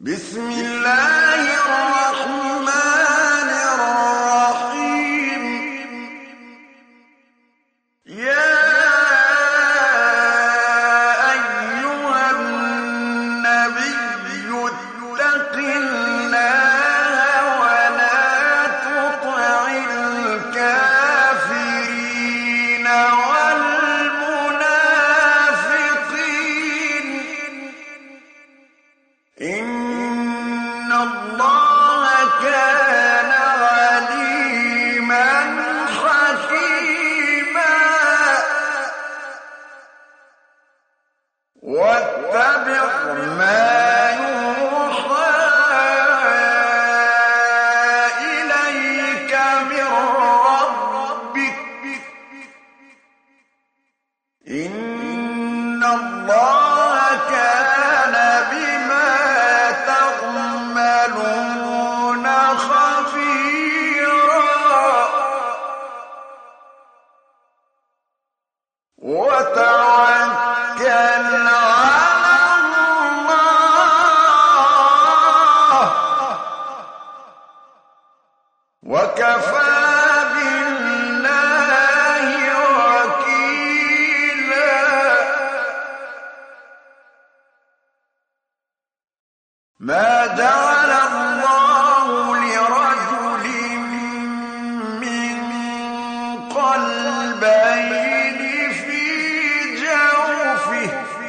بسم الله الرحمن الرحيم. يا أيها النبي اتق الله ولا تطع الكافرين والمنافقين. إن الله كان عليما حكيما. واتبع ما يوحى إليك من ربك. إن الله كان بما تعملون خبيرا. وتوكل على الله وكفى بالله وكيلا. ما جعل الله لرجل من قلبين في جوفه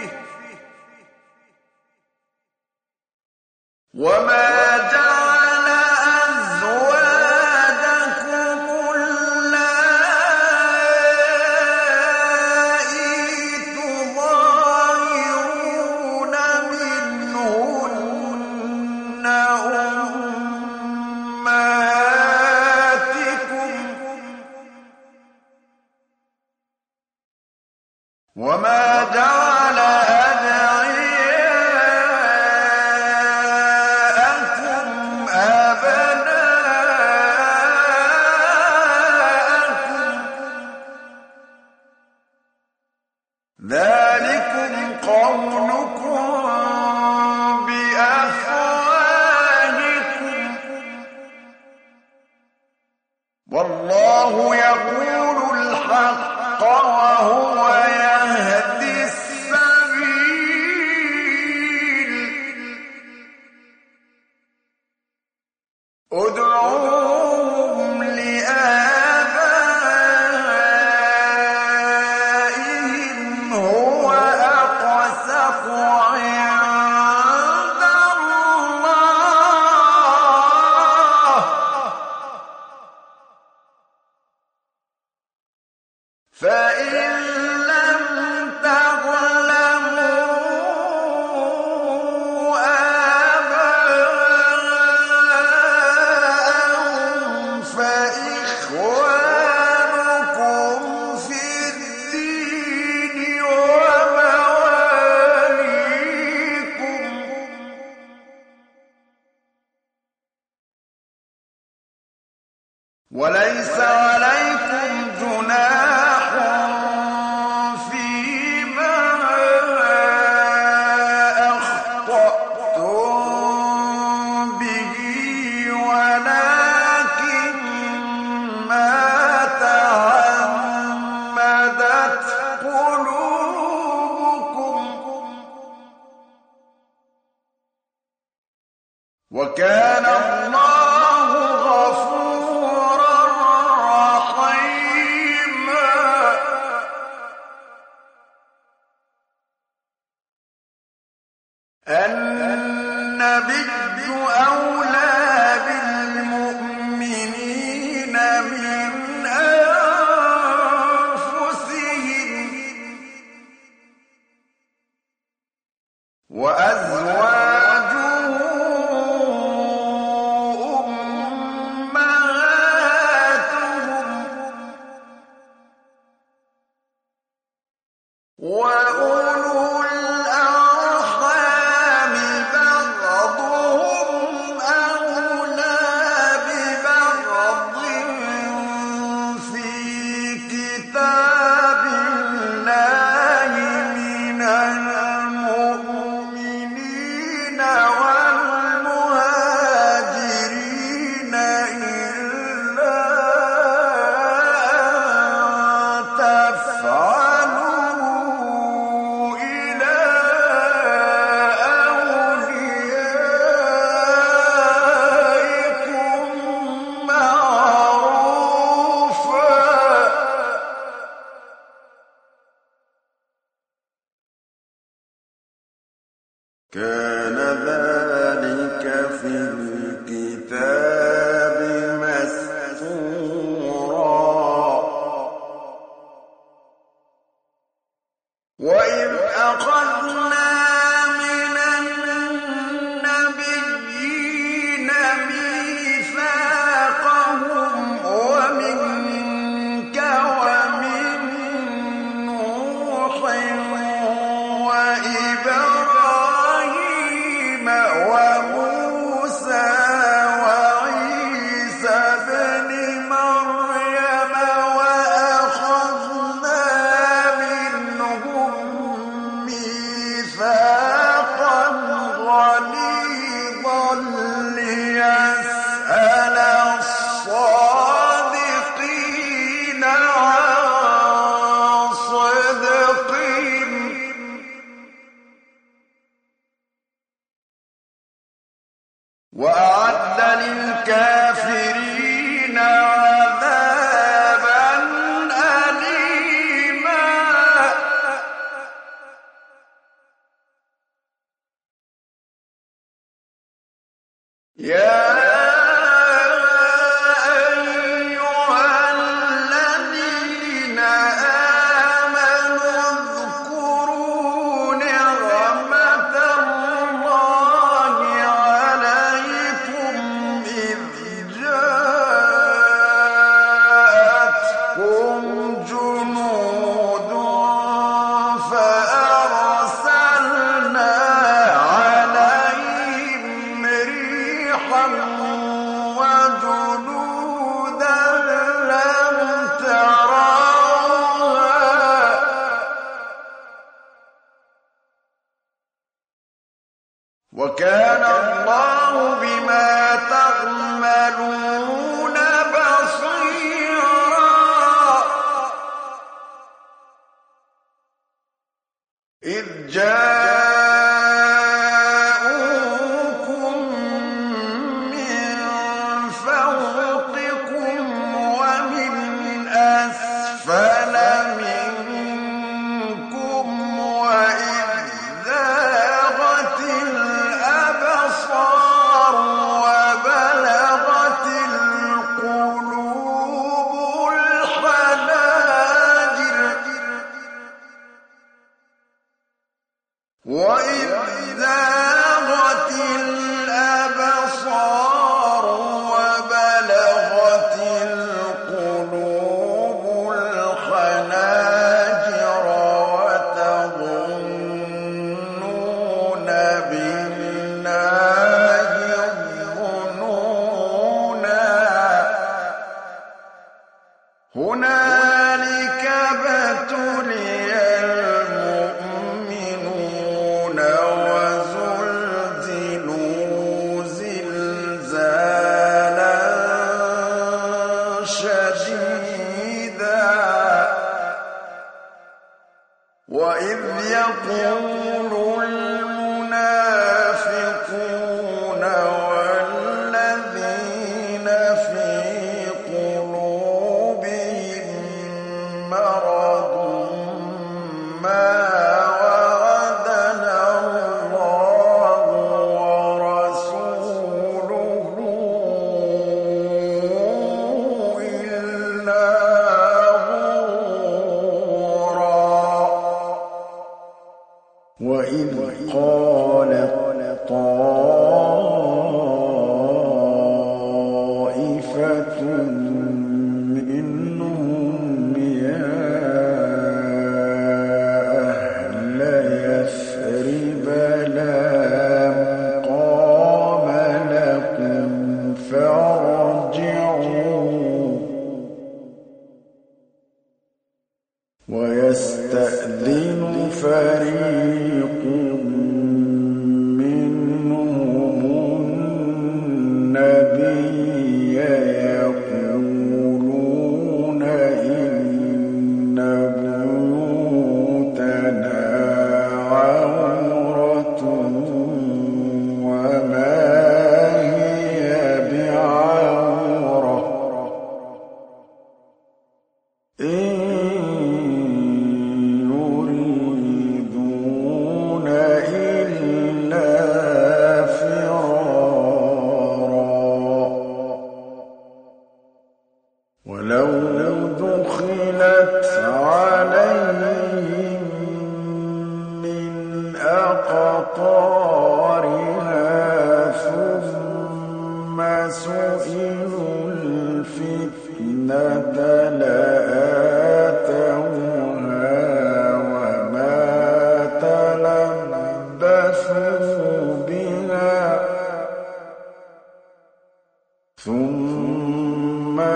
وما جعل أزواجكم اللائي تظاهرون منهن أمهاتكم وما جعل أدعياءكم أبناءكم. ذلكم قولكم بأفواهكم والله يقول الحق وهو يهدي السبيل. ادعوهم لآبائهم هو أقسط عند الله. فإن لم تعلموا آباءهم فإخوانكم في الدين ومواليكم. وليس عليكم جناح فيما أخطأتم به ولكن ما تعمدت قلوبكم. وكان الله غفورا رحيما. النبي أولى بالمؤمنين من أنفسهم وأزواجه أمهاتهم وأولو الأرحام بعضهم أولى ببعض في كتاب الله من المؤمنين كان ذلك في الكتاب مسطورا وإذ أخذنا من النبيين ميثاقهم ومنك ومن نوح وإبراهيم وموسى وعيسى ابن مريم وأخذنا منهم ميثاقا غليظا ليسأل الصادقين عن صدقهم وأعد للكافرين عذابا أليما يا أيها الذين آمنوا اذكروا نعمة الله عليكم إذ جاءتكم جنود فأرسلنا عليهم ريحا وجنودا لم تروها وكان الله بما تعملون بصيرا إذ جاءوكم من فوقكم ومن أسفل منكم وإذ زاغت الأبصار وبلغت القلوب الحناجر وإذ زاغت الأبصار وبلغت القلوب الحناجر وتظنون بالله الظنونا هنالك ابتلي المؤمنون وزلزلوا زلزالا شديدا وإذ يقول المنافقون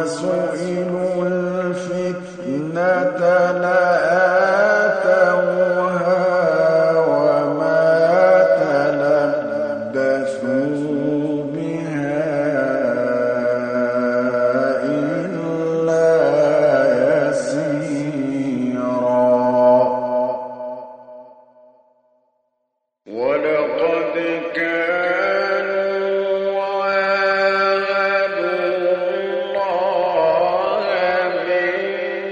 سُئِلُوا الْفِتْنَةَ لَآتَوْهَا وَمَا تَلَبَّثُوا بِهَا إِلَّا يَسِيرًا. وَلَقَدْ كَانُوا عَاهَدُوا اللَّهَ مِن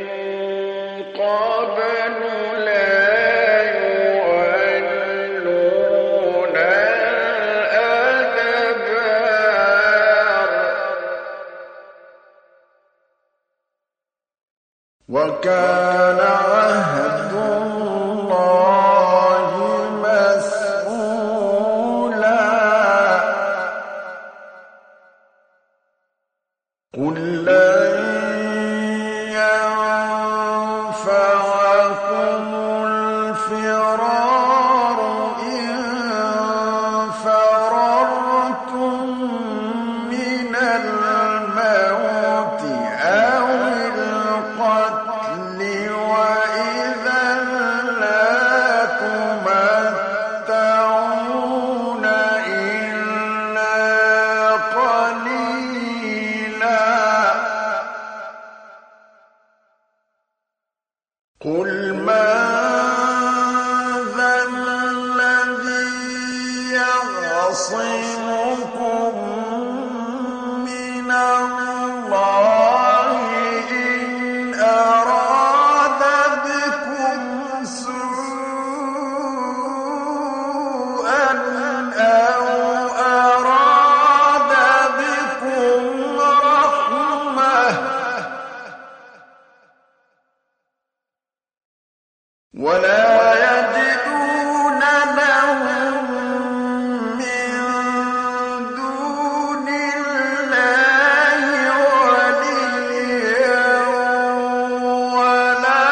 قَبْلُ لَا يُوَلُّونَ الْأَدْبَارَ وَكَانَ عَهْدُ اللَّهِ مسؤولا. قُل لَّن يَنفَعَكُمُ الْفِرَارُ إِن فَرَرْتُم مِّنَ الْمَوْتِ أَوِ الْقَتْلِ وَإِذًا لَّا تُمَتَّعُونَ إِلَّا قَلِيلًا. قُلْ مَن ذَا الَّذِي يَعْصِمُكُم مِّنَ اللَّهِ إِنْ أَرَادَ بِكُمْ سُوءًا أَوْ أَرَادَ بِكُمْ رَحْمَةً وَلَا يَجِدُونَ لَهُم مِّن دُونِ اللَّهِ وَلِيًّا وَلَا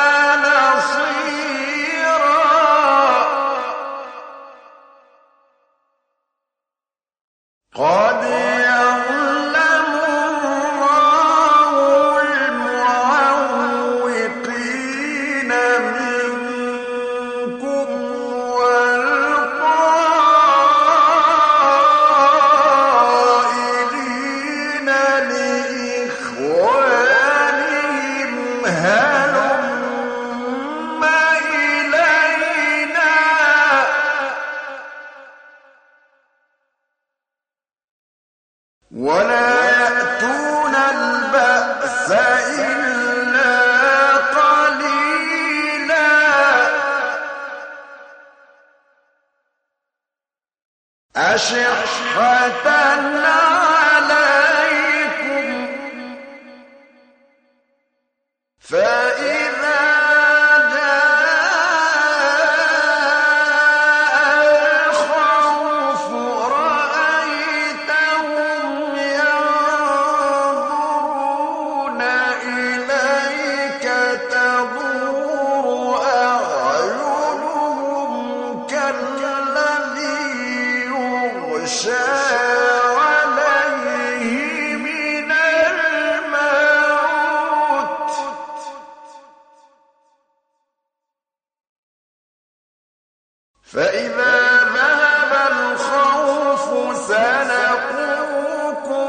نَصِيرًا. قَدْ يَعْلَمُ اللَّهُ الْمُعَوِّقِينَ مِنكُمْ وَالْقَائِلِينَ لِإِخْوَانِهِمْ هَلُمَّ إِلَيْنَا وَلَا يَأْتُونَ الْبَأْسَ إِلَّا قَلِيلًا. أَشِحَّةً عَلَيْكُمْ فَإِذَا جَاءَ الْخَوْفُ رَأَيْتَهُمْ يَنظُرُونَ إِلَيْكَ تَدُورُ أَعْيُنُهُمْ كَالَّذِي يُغْشَىٰ عَلَيْهِ مِنَ الْمَوْتِ فَإِذَا ذَهَبَ الْخَوْفُ سَلَقُوكُم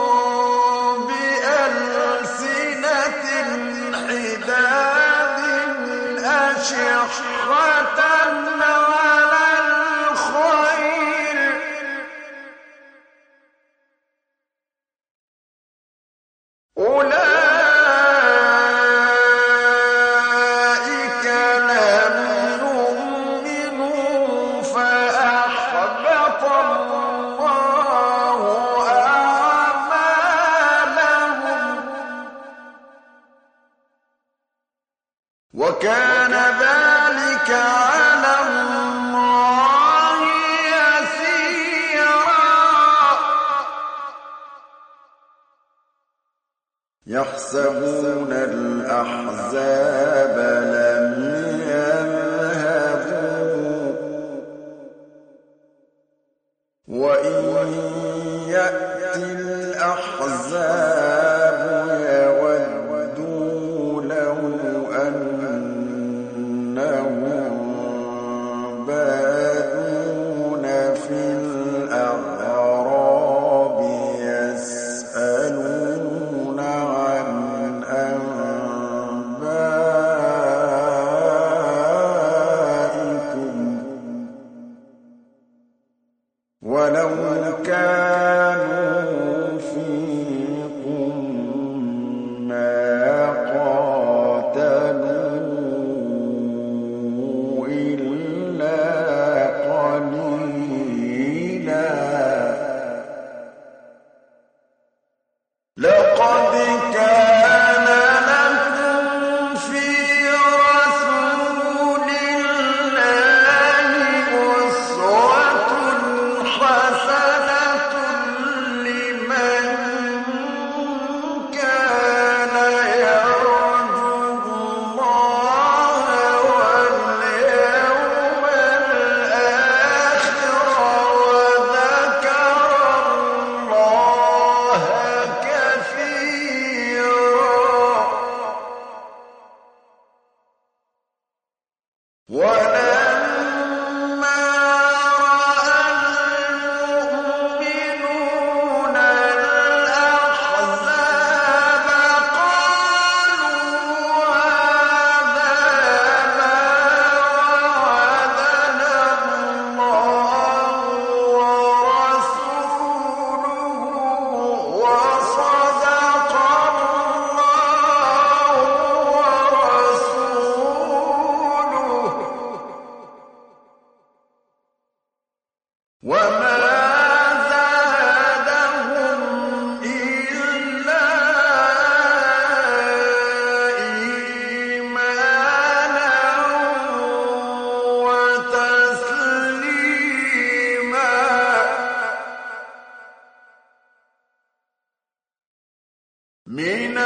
بِأَلْسِنَةٍ حِدَادٍ أَشِحَّةً عَلَى الْخَيْرِ أُولَٰئِكَ لَمْ يُؤْمِنُوا فَأَحْبَطَ اللَّهُ أَعْمَالَهُمْ وَكَانَ ذَٰلِكَ عَلَى اللَّهِ يَسِيرًا. يَحْسَبُونَ الْأَحْزَابَ لَمْ يَذْهَبُوا وَإِن يَأْتِ الْأَحْزَابُ وَلَوْ كَانُوا فِيكُم مَّا قَاتَلُوا إِلَّا قَلِيلًا لَقَدْ كَانَ لَكُمْ فِي رَسُولِ اللَّهِ أُسْوَةٌ حَسَنَةٌ لِّمَن كَانَ يَرْجُو اللَّهَ وَالْيَوْمَ الْآخِرَ وَذَكَرَ اللَّهَ كَثِيرًا وَلَمَّا رَأَى الْمُؤْمِنُونَ الْأَحْزَابَ قَالُوا هَٰذَا مَا وَعَدَنَا اللَّهُ وَرَسُولُهُ وَصَدَقَ اللَّهُ وَرَسُولُهُ وَمَا زَادَهُمْ إِلَّا إِيمَانًا وَتَسْلِيمًا مِّنَ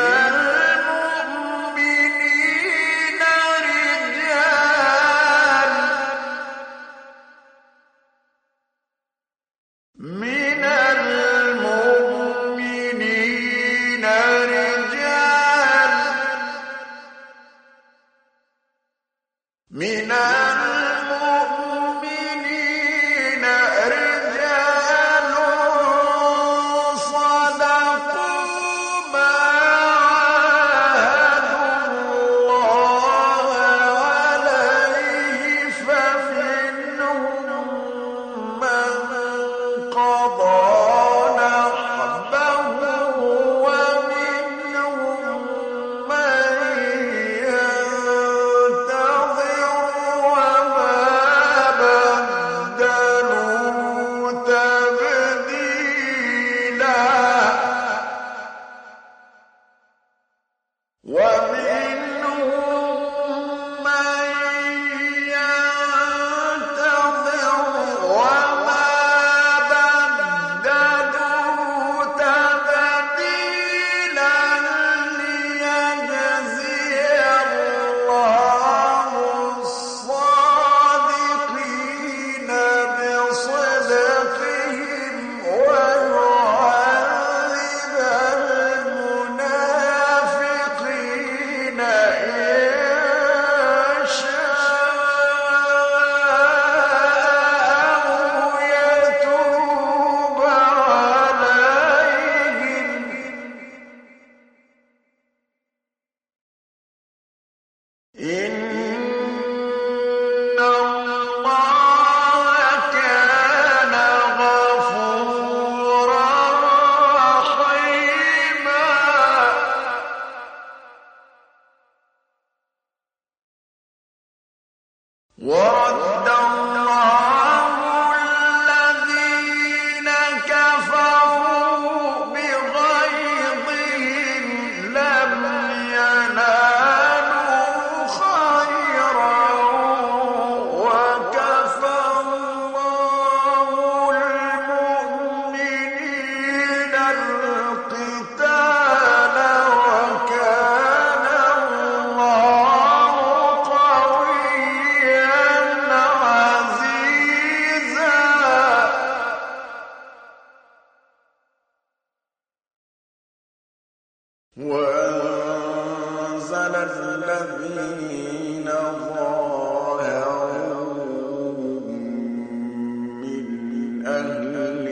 الْمُؤْمِنِينَ رِجَالٌ صَدَقُوا مَا عَاهَدُوا اللَّهَ عَلَيْهِ فَمِنْهُم مَّن قَضَىٰ نَحْبَهُ وَمِنْهُم مَّن يَنتَظِرُ وَمَا بَدَّلُوا تَبْدِيلًا وَمِنْهُم مَّن يَنتَظِرُ وَمَا بَدَّلُوا تَبْدِيلًا لِّيَجْزِيَ اللَّهُ الصَّادِقِينَ بِصِدْقِهِمْ وَيُعَذِّبَ الْمُنَافِقِينَ إِن شَاءَ أَوْ يَتُوبَ عَلَيْهِمْ إِنَّ اللَّهَ كَانَ غَفُورًا رَّحِيمًا وَرَدَّ اللَّهُ الَّذِينَ كَفَرُوا بِغَيْظِهِمْ لَمْ يَنَالُوا خَيْرًا وَكَفَى اللَّهُ الْمُؤْمِنِينَ الْقِتَالَ وَكَانَ اللَّهُ قَوِيًّا عَزِيزًا وَأَنزَلَ الَّذِينَ ظَاهَرُوهُم مِّنْ أَهْلِ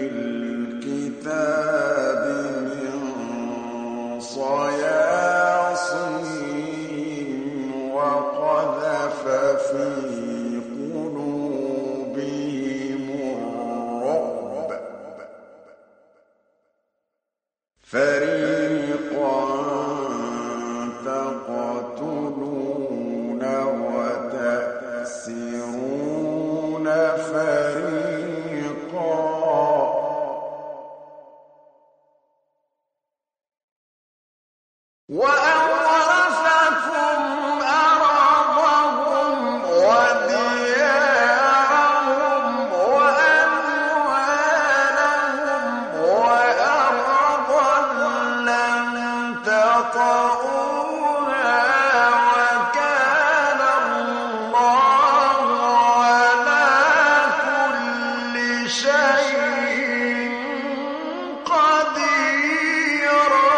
الْكِتَابِ مِن صَيَاصِيهِمْ وَقَذَفَ فِي قُلُوبِهِمُ الرُّعْبَ شيء قديرا.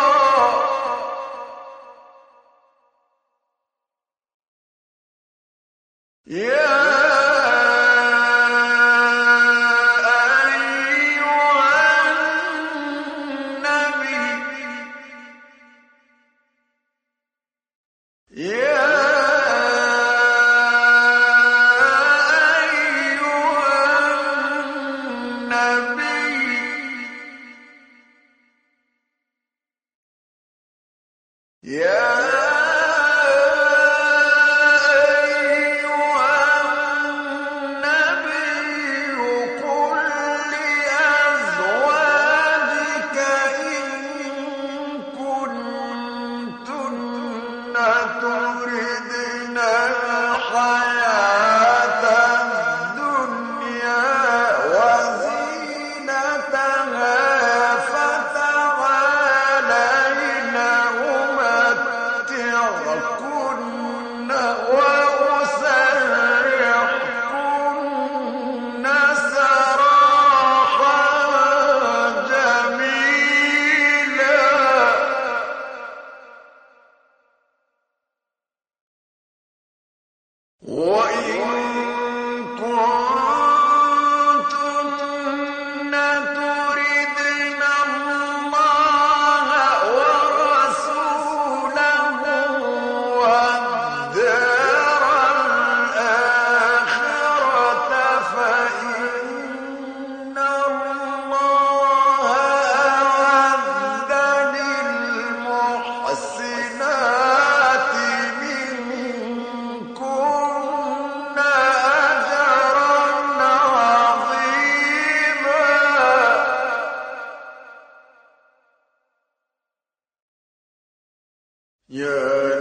يا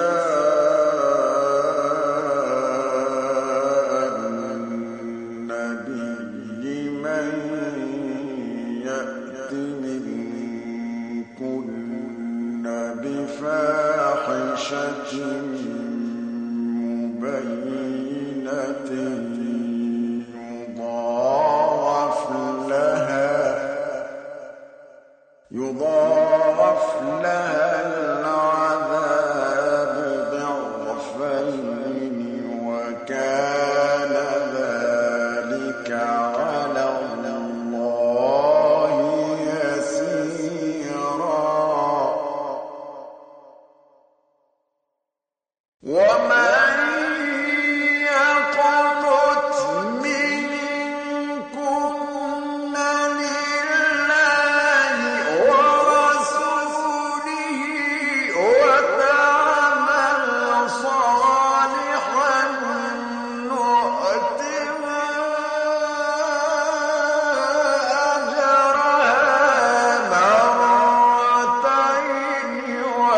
نساء النبي من يأت منكن بفاحشة مبينة يضاعف لها العذاب ضعفين وكان ذلك على الله يسيرا. ومن يقنت منكن لله ورسوله وتعمل صالحا نؤتها أجرها مرتين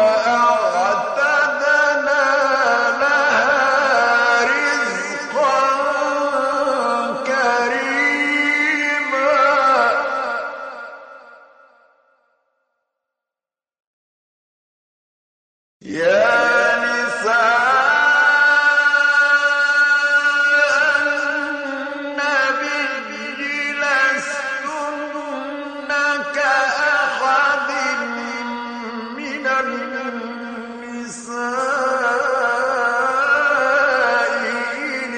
وأعتدنا لها رزقا كريما. يا نساء النبي لستن كأحد من النساء إن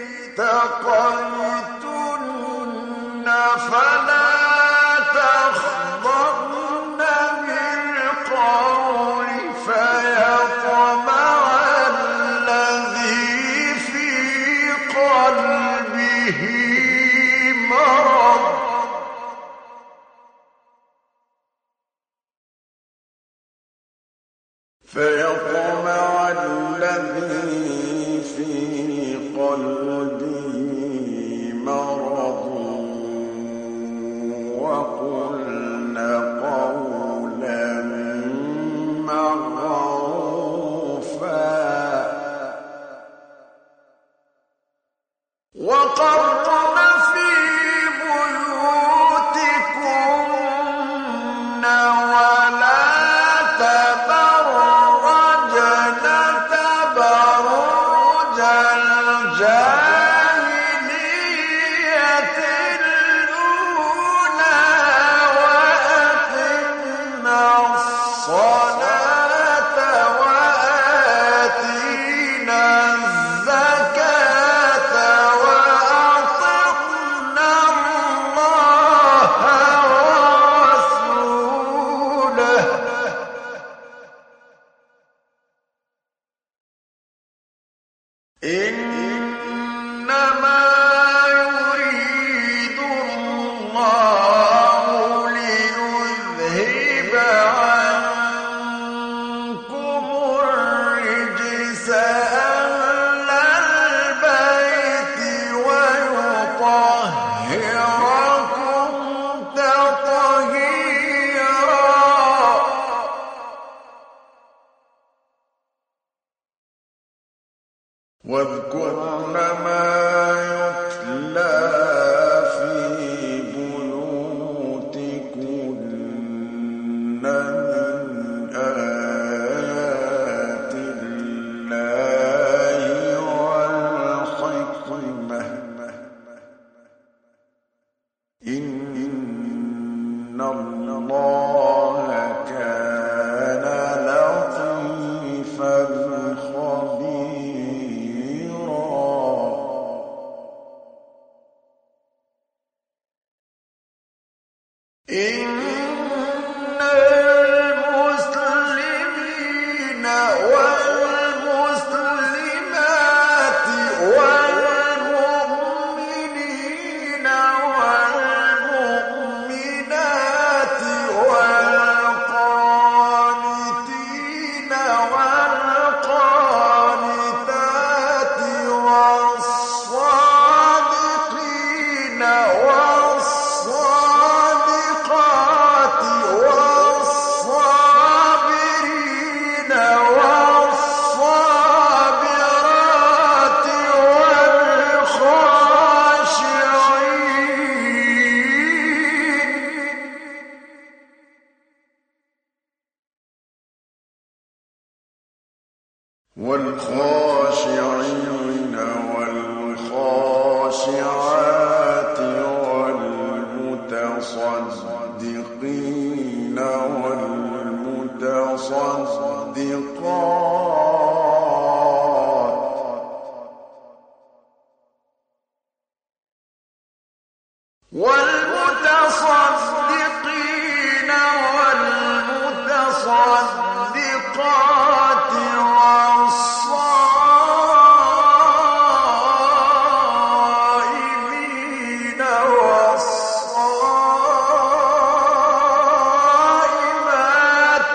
اتقيتن فلا تخضعن بالقول فيطمع الذي في قلبه مرض. وقلن قولا معروفا وقرن في بيوتكن ولا تبرجن تبرج الجاهلية الله كان لطيفا خبيرا. إن المسلمين والمسلمات والمؤمنين والمؤمنات والقانتين والقانتات والصادقين والصادقات والصابرين والصابرات والخاشعين والخاشعات والمتصدقين والمتصدقين والمتصدقات والصائمين والصائمات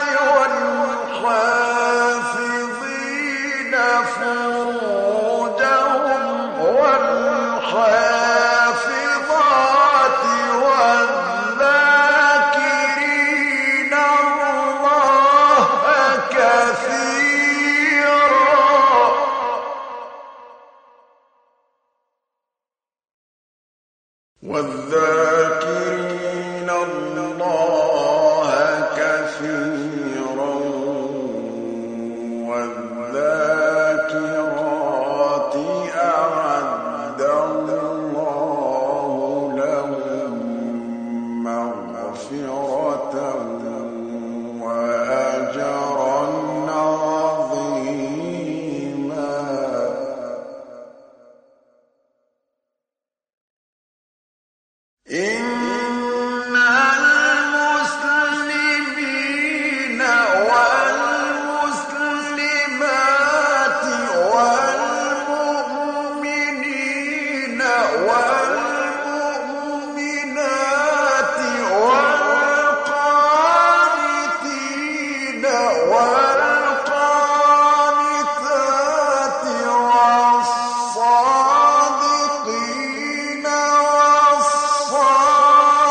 والحافظين فروجهم والحافظات والذاكرين الله كثيرا والذاكرين الله كثيرا والذاكرات أعد الله لهم مغفرة وأجرا عظيما. إن المسلمين والمسلمات والمؤمنين والمؤمنات والقانتين والقانتات والصادقين والصادقات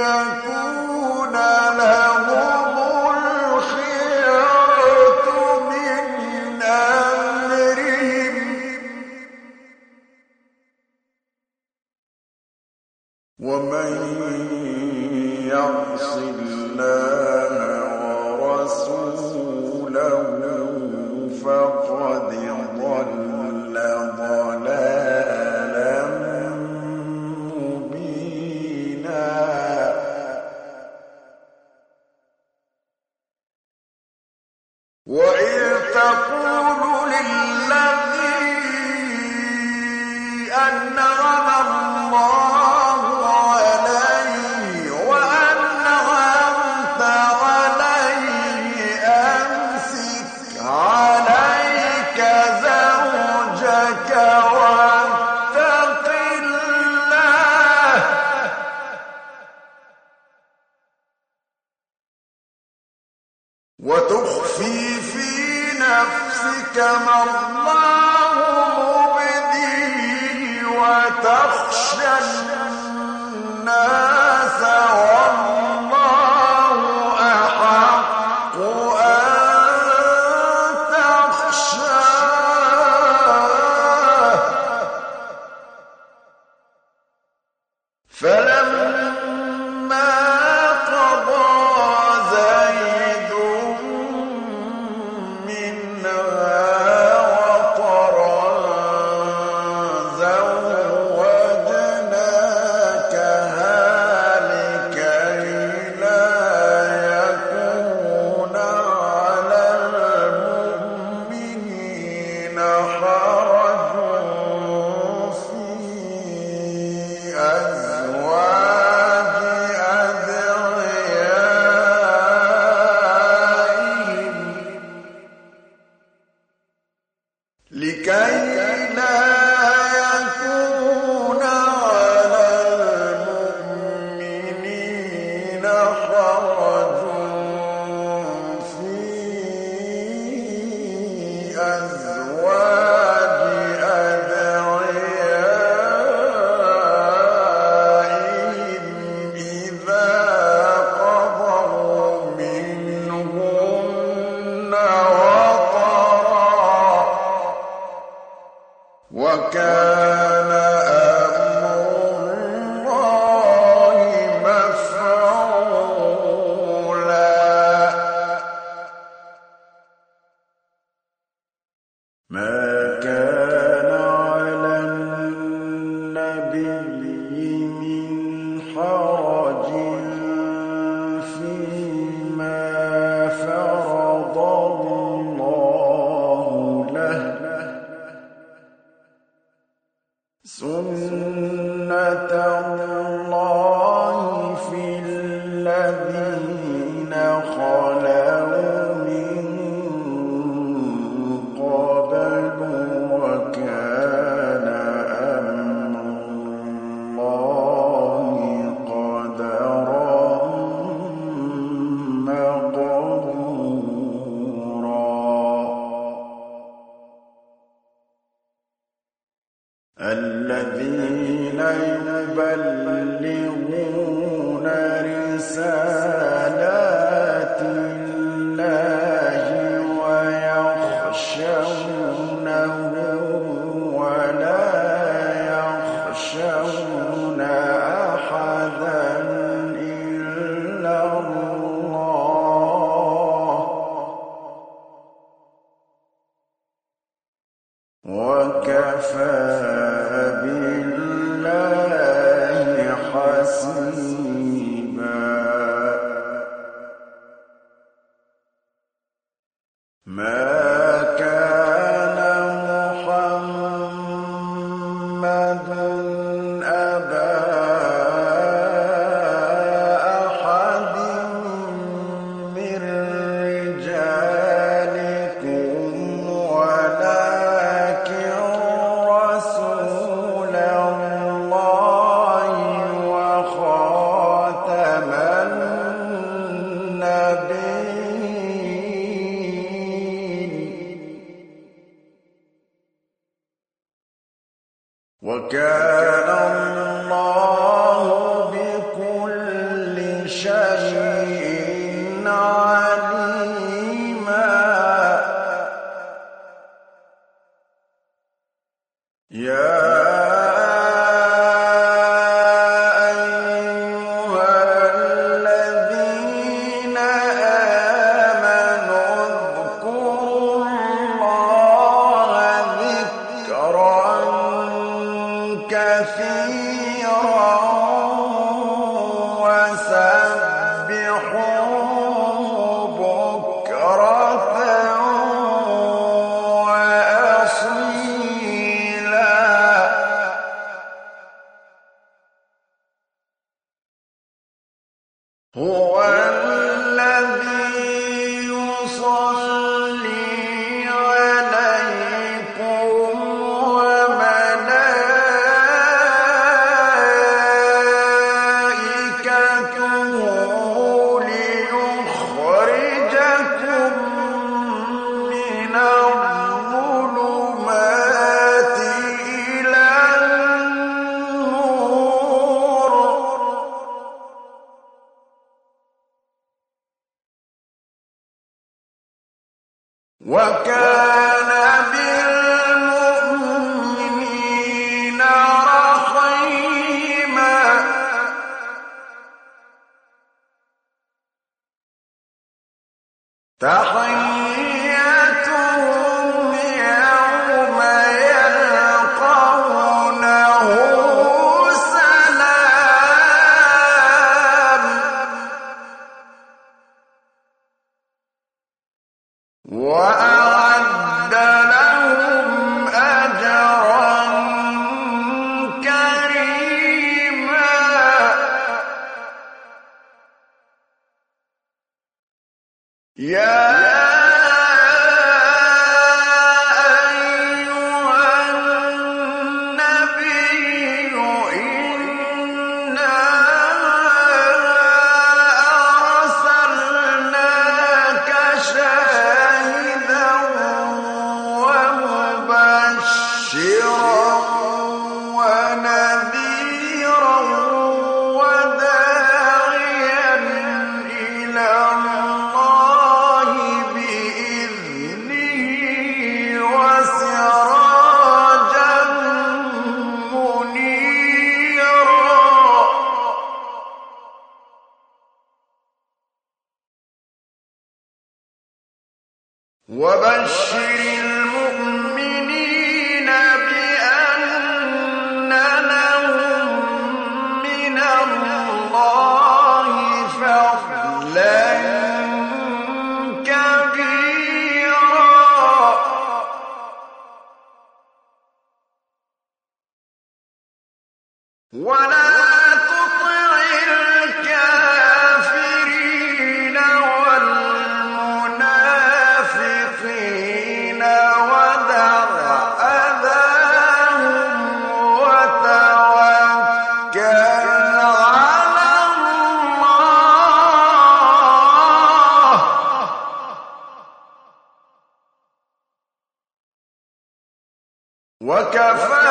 تكون لهم الخيرة من أمرهم ومن يعص الله ورسوله فقد ضل ضلالا مبينا وإذ تقول للذي أنعم الله عليه وأنعمت عليه أمسك عليك زوجك واتق الله وتخفي في نفسك ما الله مبديه وتخشى الناس والله أحق أن تخشاه فلما قضى زيد منها وطرا زوجناكها لكي لا يكون على المؤمنين حرج في أزواج أدعيائهم لكي لا يكون على المؤمنين حرج في أزواج أدعيائهم إذا قضوا منهن وطرا وكان أمر الله مفعولا ما كان على النبي من حرج فيما فرض الله له سنة الله في الذين خلوا من قبل وكان أمر الله قدرا مقدورا الذين يبلغون رسالات الله ويخشونه ولا يخشون أحدا إلا الله وكفى بالله حسيبا ما كان محمد أبا أحد من رجالكم ولكن رسول الله وخاتم النبيين وكان الله بكل شيء عليما يا هو الذي يصلي عليكم وملائكته ليخرجكم من الظلمات إلى النور وكان بالمؤمنين رحيما تحيتهم يوم يلقونه سلام وأعد لهم أجرا كريما يا أيها النبي إنا أرسلناك شاهدا ومبشرا ونذيرا وداعيا إلى الله بإذنه وسراجا منيرا وبشر المؤمنين بأن لهم من الله فضلا كبيرا ولا تطع الكافرين والمنافقين ودع أذاهم وتوكل على الله وكفى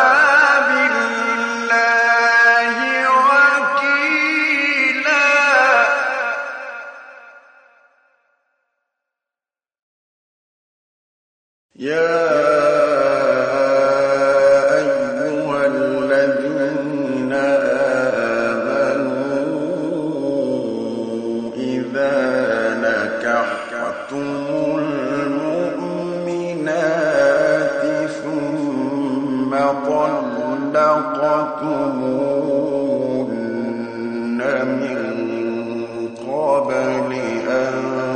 بالله وكيلا يا أيها الذين آمنوا إذا نكحتم المؤمنات ثم طلقتموهن من قبل أن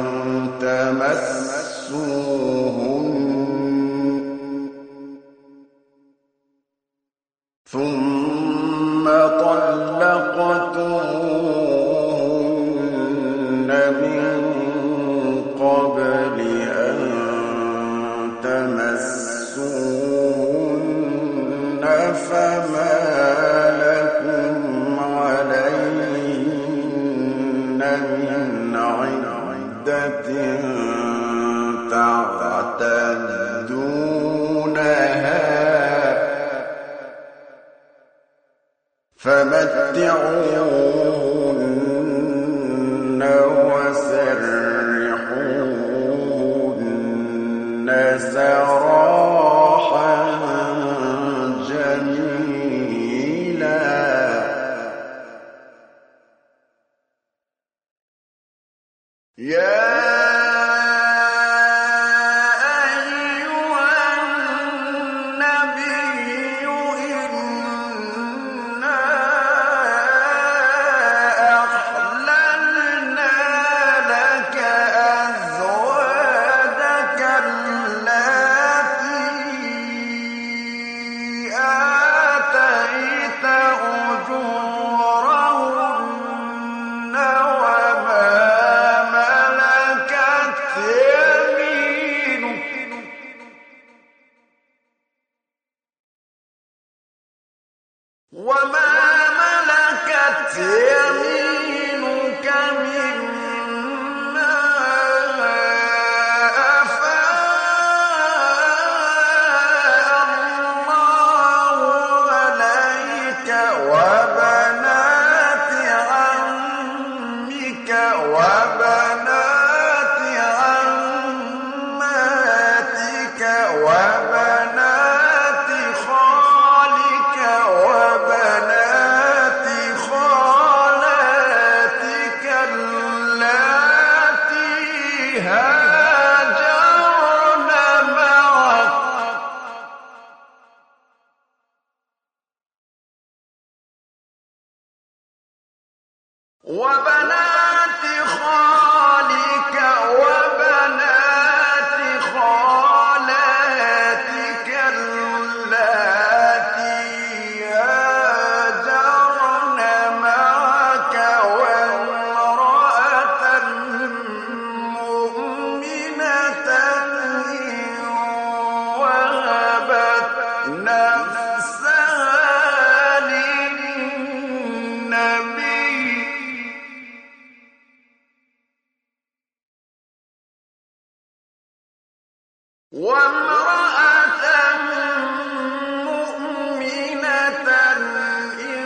تمسوهن فما لكم عليهن من عدة تعتدونها فمتعوهن يا وما ملكت يمينك مما أفاء الله عليك وبنات عمك وبنات عماتك وبنات خالك وبنات خالاتك اللاتي هاجرن معك وبنات خالك وبنات خالاتك اللاتي هاجرن معك وامرأة مؤمنة إن وهبت نفسها للنبي وامرأة مؤمنة إن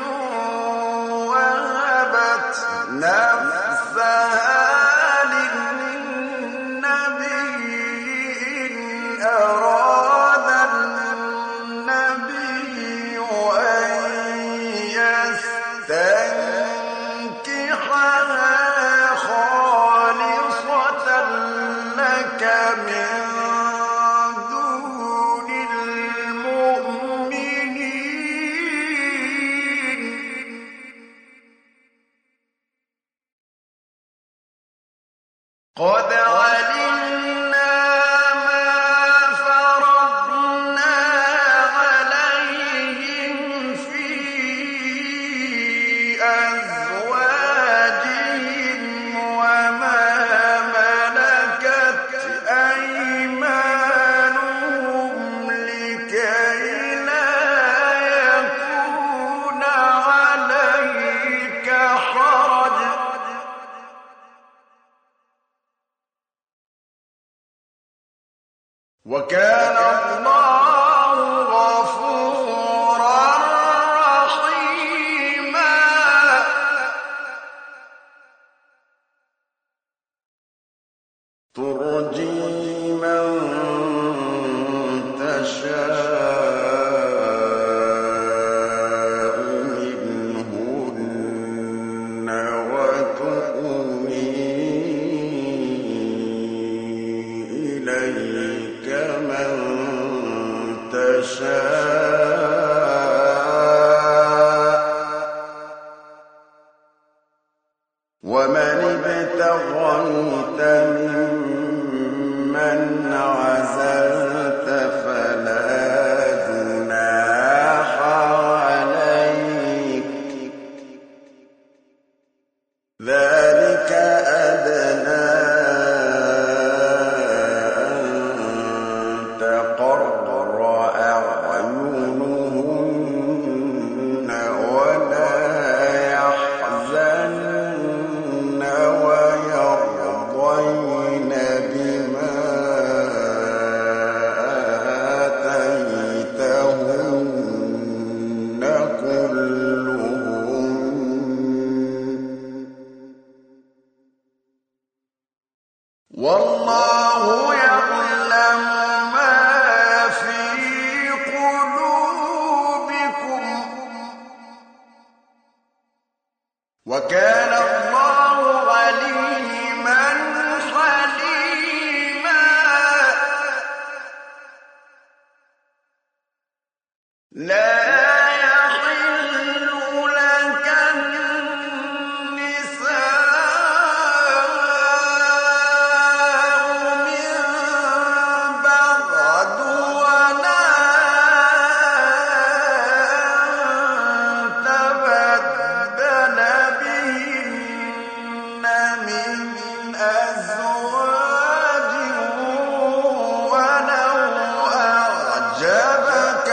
وهبت نفسها للنبي إن أراد النبي أن يستنكحها خالصة لك من دون المؤمنين قد علمنا ما فرضنا عليهم في أزواجهم وما ملكت أيمانهم لكي لا يكون عليك حرج وكان الله غفورا رحيما ترجي من تشاء منهن وتؤوي إليك من تشاء ومن ابتغيت ممن عزلت فلا جناح عليك ذلك أدنى أن تقر أعينهن ولا يحزن ويرضين بما آتيتهن كلهم والله يعلم ما في قلوبكم وكان الله عليما من أزواج ولو أعجبك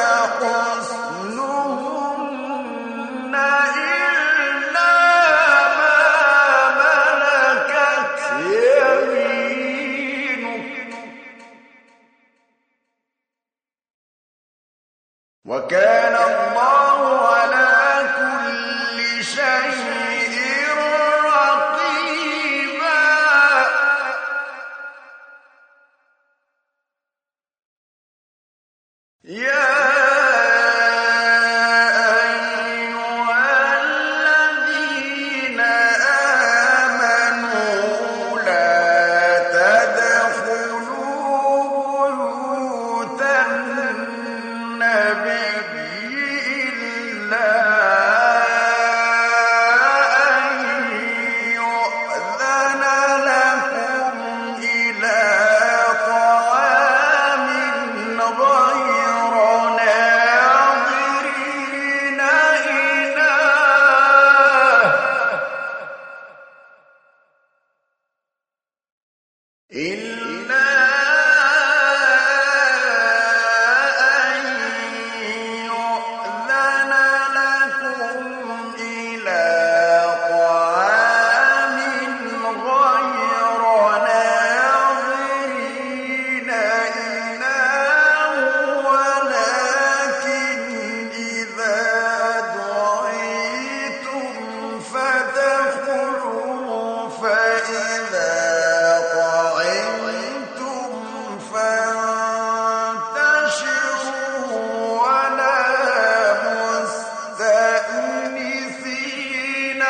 حسنهن إلا ما ملكت يمينك وكان الله على كل شيء رقيبا يا أيها الذين آمنوا لا تدخلوا بيوت النبي إلا أن يؤذن لكم إلى طعام غير ناظرين إناه إلا أن يؤذن لكم إلى طعام غير ناظرين إناه ولكن إذا دعيتم فادخلوا فإذا طعمتم فانتشروا ولا مستأنسين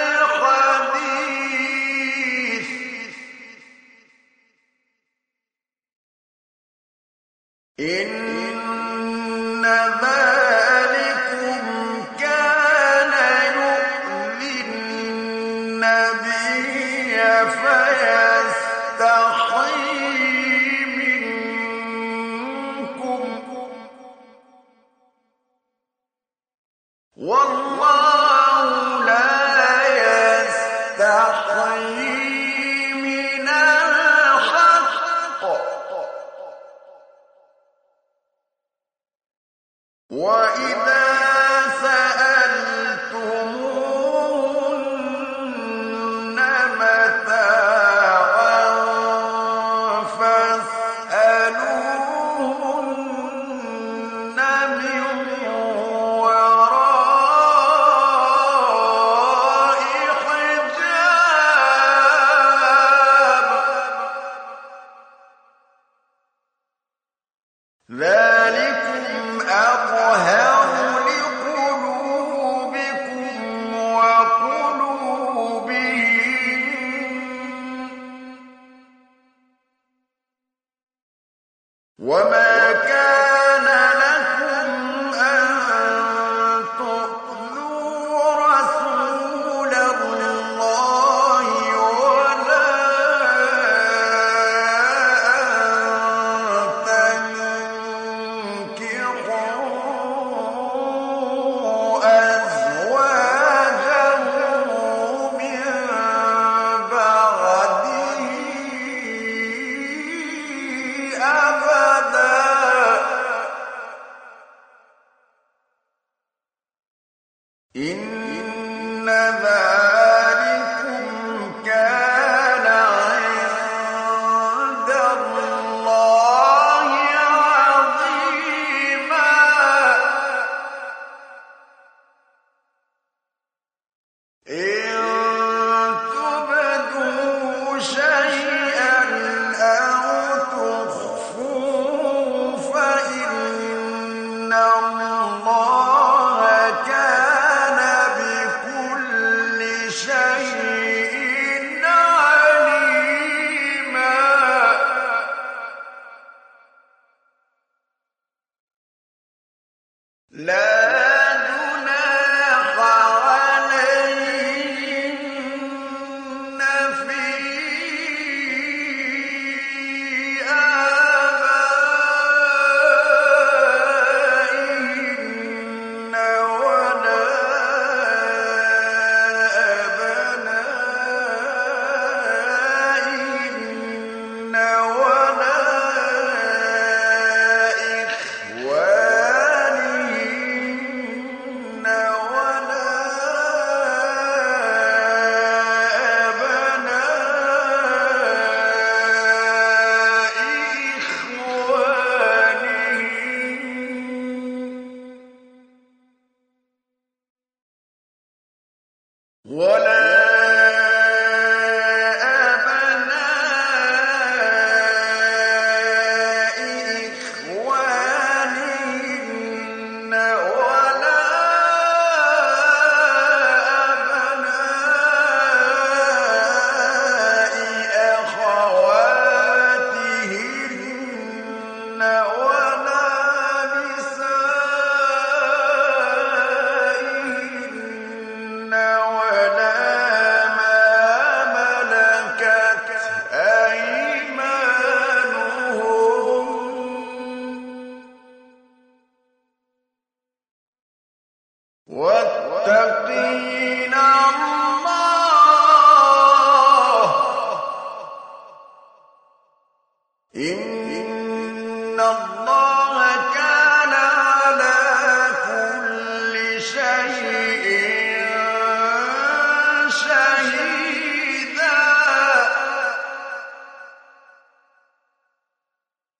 لحديث إن ذلكم كان يؤذي النبي فيستحيي منكم والله لا يستحيي من الحق وإذا سألتموهن متاعا فاسألوهن من وراء حجاب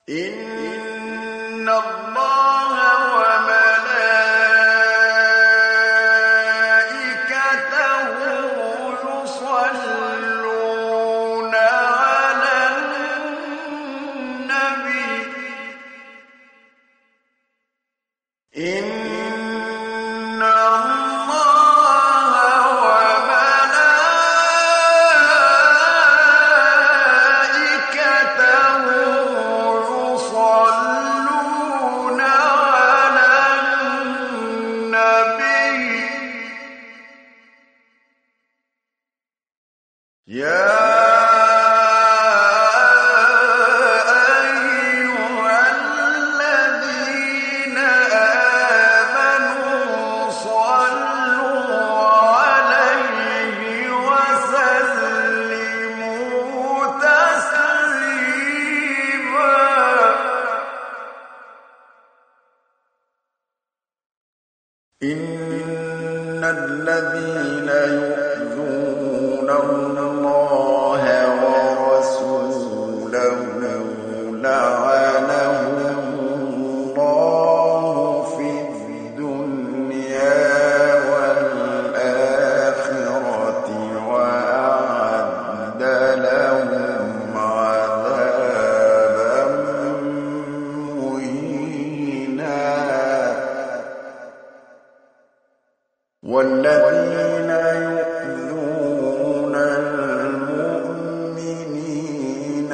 إن الله وملائكته يصلون على النبي إن الله وملائكته يصلون على النبي يا أيها الذين آمنوا صلوا عليه وسلموا تسليما إن الذين يؤذون الله ورسوله لعنهم الله في الدنيا والآخرة وأعد لهم عذابا مهينا والذين يؤذون المؤمنين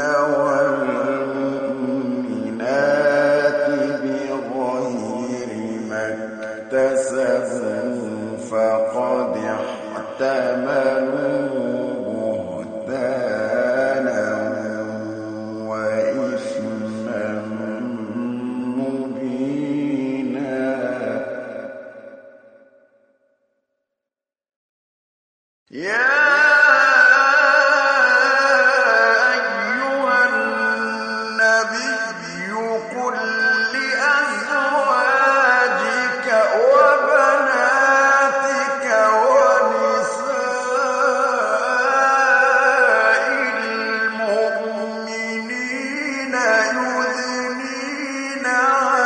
والمؤمنات بغير ما اكتسبوا فقد احتملوا بهتانا وإثما مبينا يا أيها النبي قل لأزواجك وبناتك ونساء المؤمنين يدنين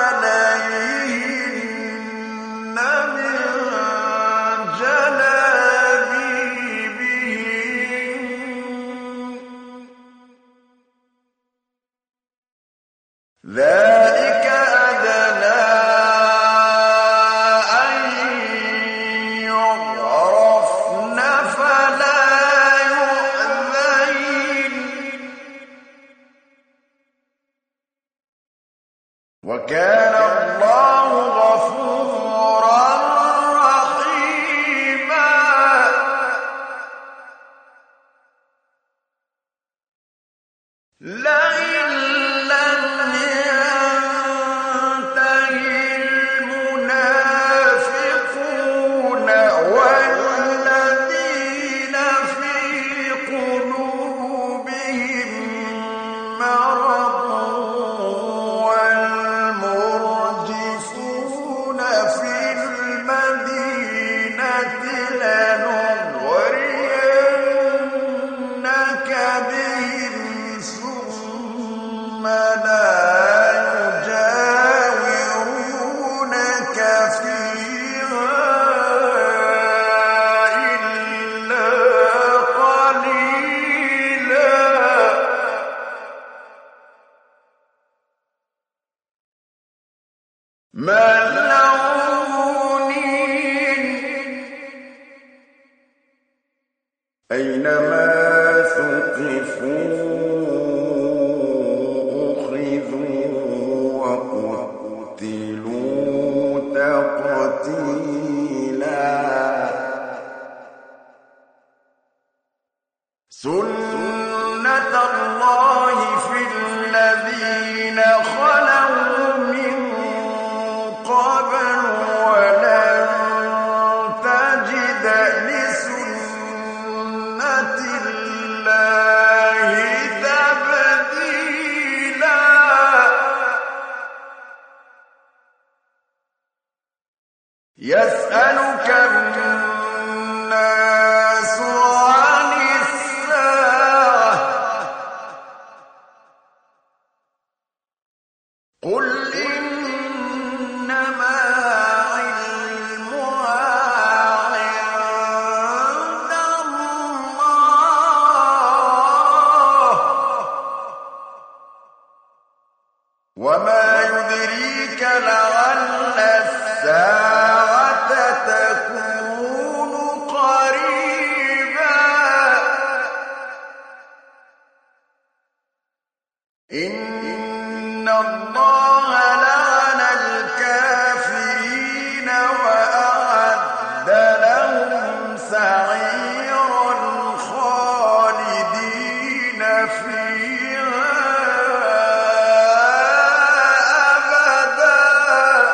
عليهن من ذلك أدنى أن يعرفن فلا يؤذين وكان الله غفورا رحيما لئن لم ينتهي المنافقون والذين في قلوبهم مرض والمرجفون في المدينة لنغرينك بهم ثم لا يجاورونك فيها إلا قليلا ملعونين أينما ثقفوا وقتلوا تقتيلا سنة الله في الذين خلوا من قبل ولن تجد لسنة الله تبديلا يسألك الناس عن الساعة إن الله لعن الكافرين وأعد لهم سعيرا خالدين فيها أبدا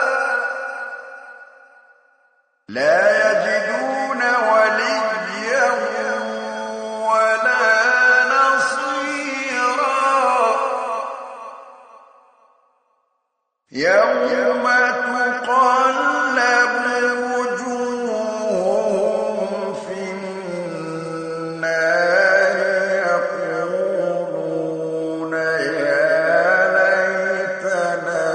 لا يجدون وليا ولا يوم تقلب وجوههم في النار يقولون يا ليتنا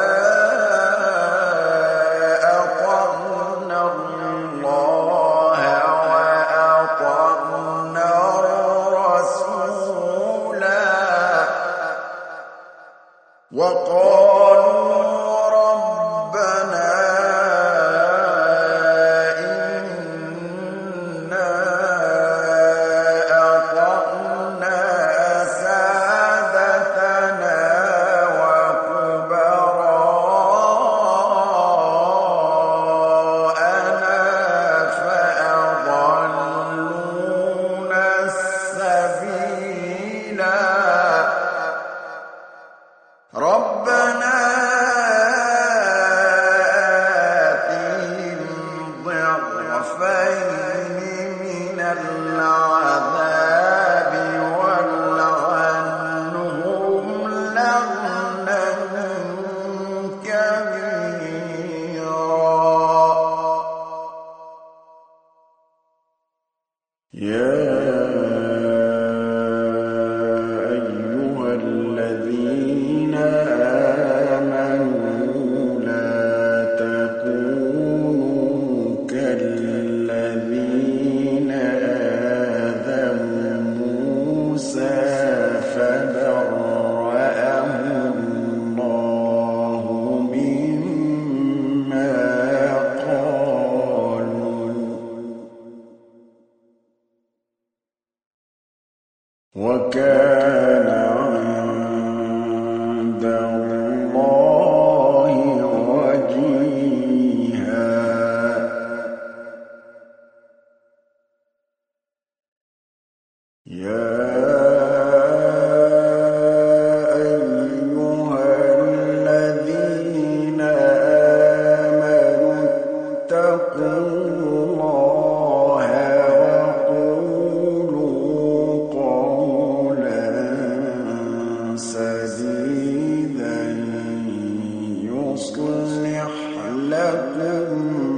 أطعنا الله وأطعنا الرسولا وقالوا ربنا آتهم ضعفين من العذاب والعنهم لعنا كبيرا الذين آمنوا لا تكونوا كالذين آذوا موسى فبرأه الله مما قالوا وكان عند الله وجيها يا أيها الذين آمنوا اتقوا الله سديدا يصلح لكم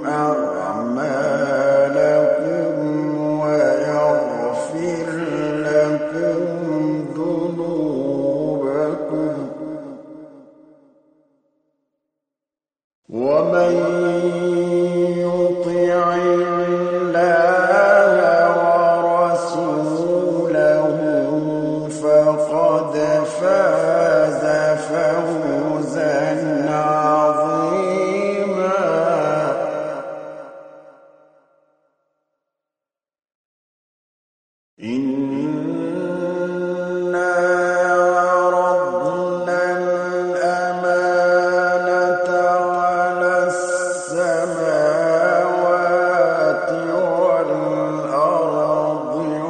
أعمالكم ويغفر لكم ذنوبكم ومن يطع الله ورسوله فقد فاز فوزا عظيما إنا عرضنا الأمانة على السماوات والأرض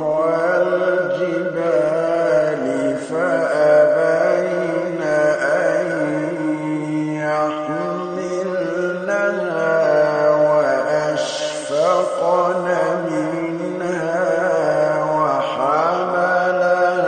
والجبال فأبين أن يحملنها وأشفقن منها وحملها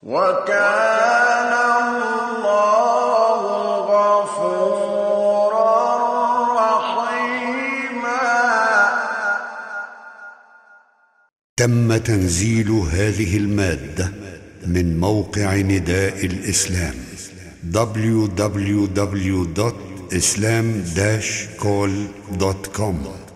وكان الله غفورا رحيما. تم تنزيل هذه المادة من موقع نداء الإسلام www.islam-call.com